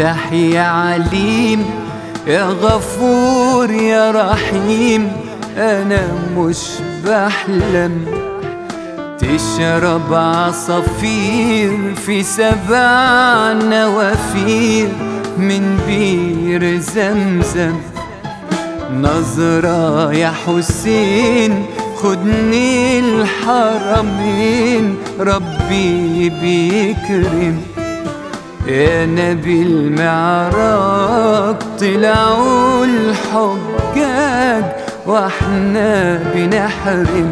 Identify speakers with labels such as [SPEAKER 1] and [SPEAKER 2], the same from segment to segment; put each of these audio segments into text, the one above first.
[SPEAKER 1] فتاح يا عليم يا غفور يا رحيم، أنا مش بحلم. تشرب عصافير في 7 نوافير من بير زمزم. نظرة يا حسين خدني الحرمين، ربي بيكرم. يا نبي المعراج طلعوا الحجاج واحنا بنحرم.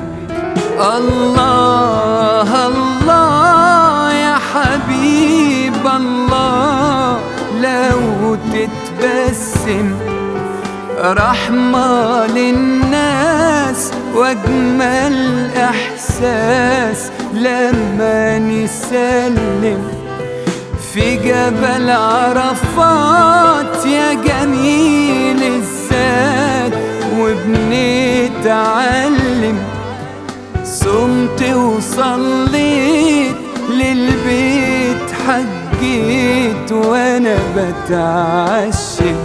[SPEAKER 1] الله الله يا حبيب الله، لو تتبسم رحمة للناس واجمل احساس لما نسلم في جبل عرفات يا جميل الذات. وبنتعلم صمت وصليت للبيت، حجيت وانا بتعشم.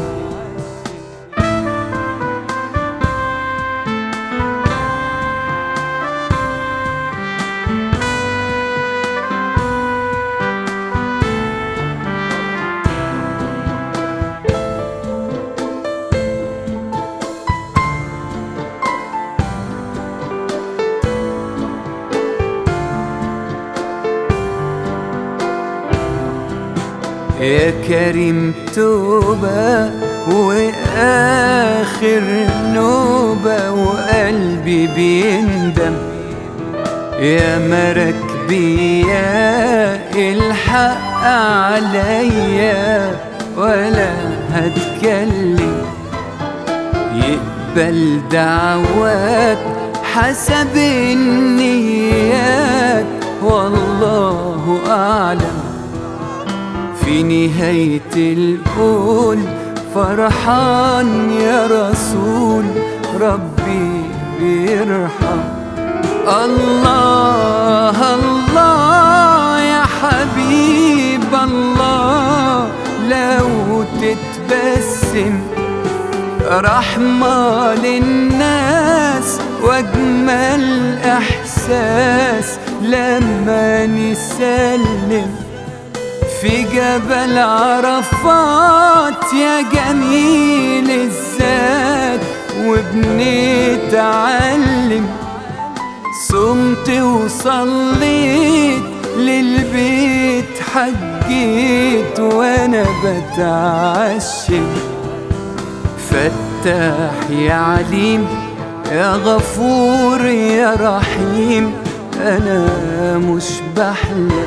[SPEAKER 1] يا كريم توبة وآخر نوبة وقلبي بيندم. يا مراكبي يا الحق عليا ولا هتكلم. يقبل دعواك حسب النيات والله أعلم. في نهاية القول فرحان يا رسول، ربي بيرحم. الله الله يا حبيب الله، لو تتبسم رحمة للناس واجمل احساس لما نسلم في جبل عرفات يا جميل الذات. وبنتعلم صمت وصليت للبيت، حجيت وانا بتعشم. فتاح يا عليم يا غفور يا رحيم، أنا مش بحلم.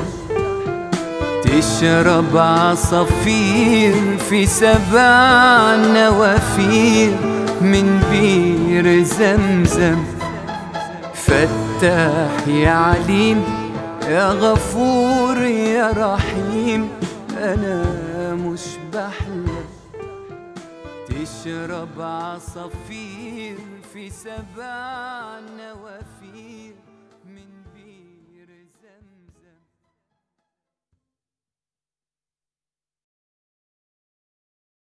[SPEAKER 1] تشرب عصافير في 7 نوافير من بير زمزم. فتاح يا عليم يا غفور يا رحيم، أنا مش بحلم. تشرب عصافير في 7 نوافير